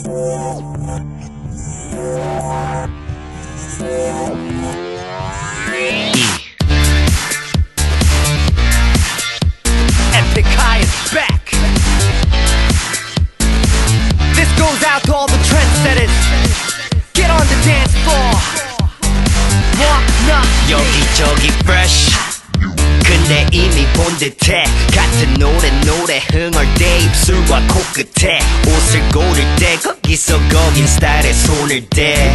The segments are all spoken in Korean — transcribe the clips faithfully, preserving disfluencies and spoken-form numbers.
Epic High is back. This goes out to all the trendsetters. Get on the dance floor. Walk, knock, 여기저기 fresh 근데 이미 본 듯해 같은 노래 노래 흥얼 대 입술과 코끝에 옷을 고를 때 거기서 거긴 스타일에 손을 대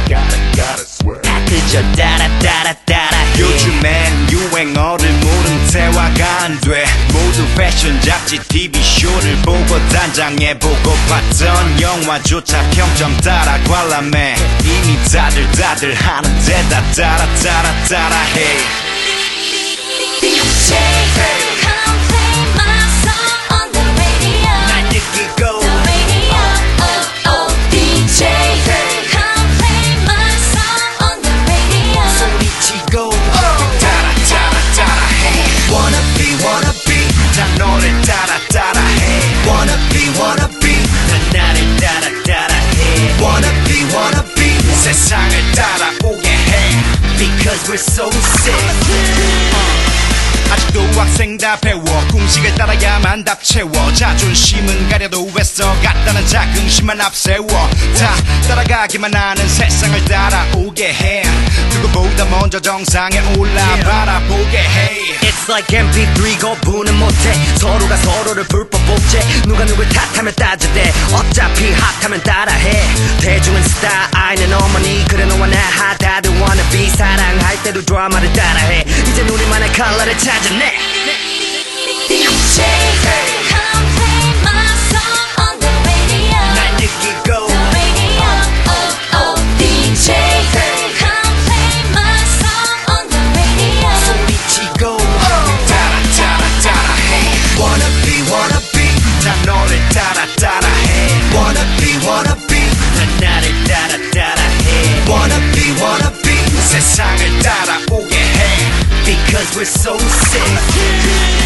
다 그저 따라 따라 따라 해. 요즘엔 유행어를 모른 대화가 안 돼 모두 패션 잡지 티비쇼를 보고 단장해 보고 봤던 영화조차 평점 따라 관람해 이미 다들 다들 하는데 다 따라 따라 따라 해 D J, come play my song on the radio. 날 느끼고 The radio, oh oh. D J, come play my song on the radio. 소리치고 따라 따라 따라 해 Wanna be wanna be 다 너를 따라 따라 해 Wanna be wanna be 난 나를 따라 따라 해 Wanna be wanna be 세상을 따라오게 해 Because we're so sick 아직도 학생 다 배워 공식을 따라야만 답 채워 자존심은 가려도 애써 같다는 자긍심만 앞세워 다 따라가기만 하는 세상을 따라오게 해 누구보다 먼저 정상에 올라 바라보게 해 It's like 엠피 쓰리 거부는 못해 서로가 서로를 불법 복제 누가 누굴 탓하면 따져대 어차피 핫하면 따라해 대중은 스타 아이는 어머니 그래 너와 나 핫 다들 wannabe 사랑할 때도 드라마를 따라해 이제 우리만의 컬러를 찾아내 D J, come play my song on the radio. 날 느끼고 The radio, oh oh. D J, come play my song on the radio. 소리치고 따라 따라 따라 해 Wanna be wanna be 다 너를 따라 따라 해 Wanna be wanna be 난 나를 따라 따라 해 Wanna be wanna be 세상을 따라오게 해 Because we're so sick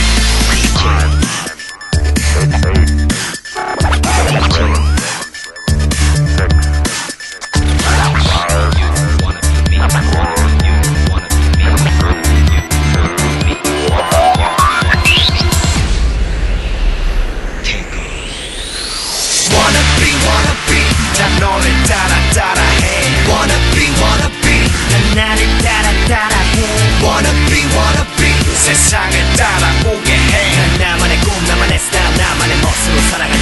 Wanna be wanna be 다 너를 따라 따라 해 Wanna be wanna be 난 나를 따라 따라 해 Wanna be wanna be 세상을 따라오게 해 난 나만의 꿈 나만의 스타일 나만의 멋으로 살아가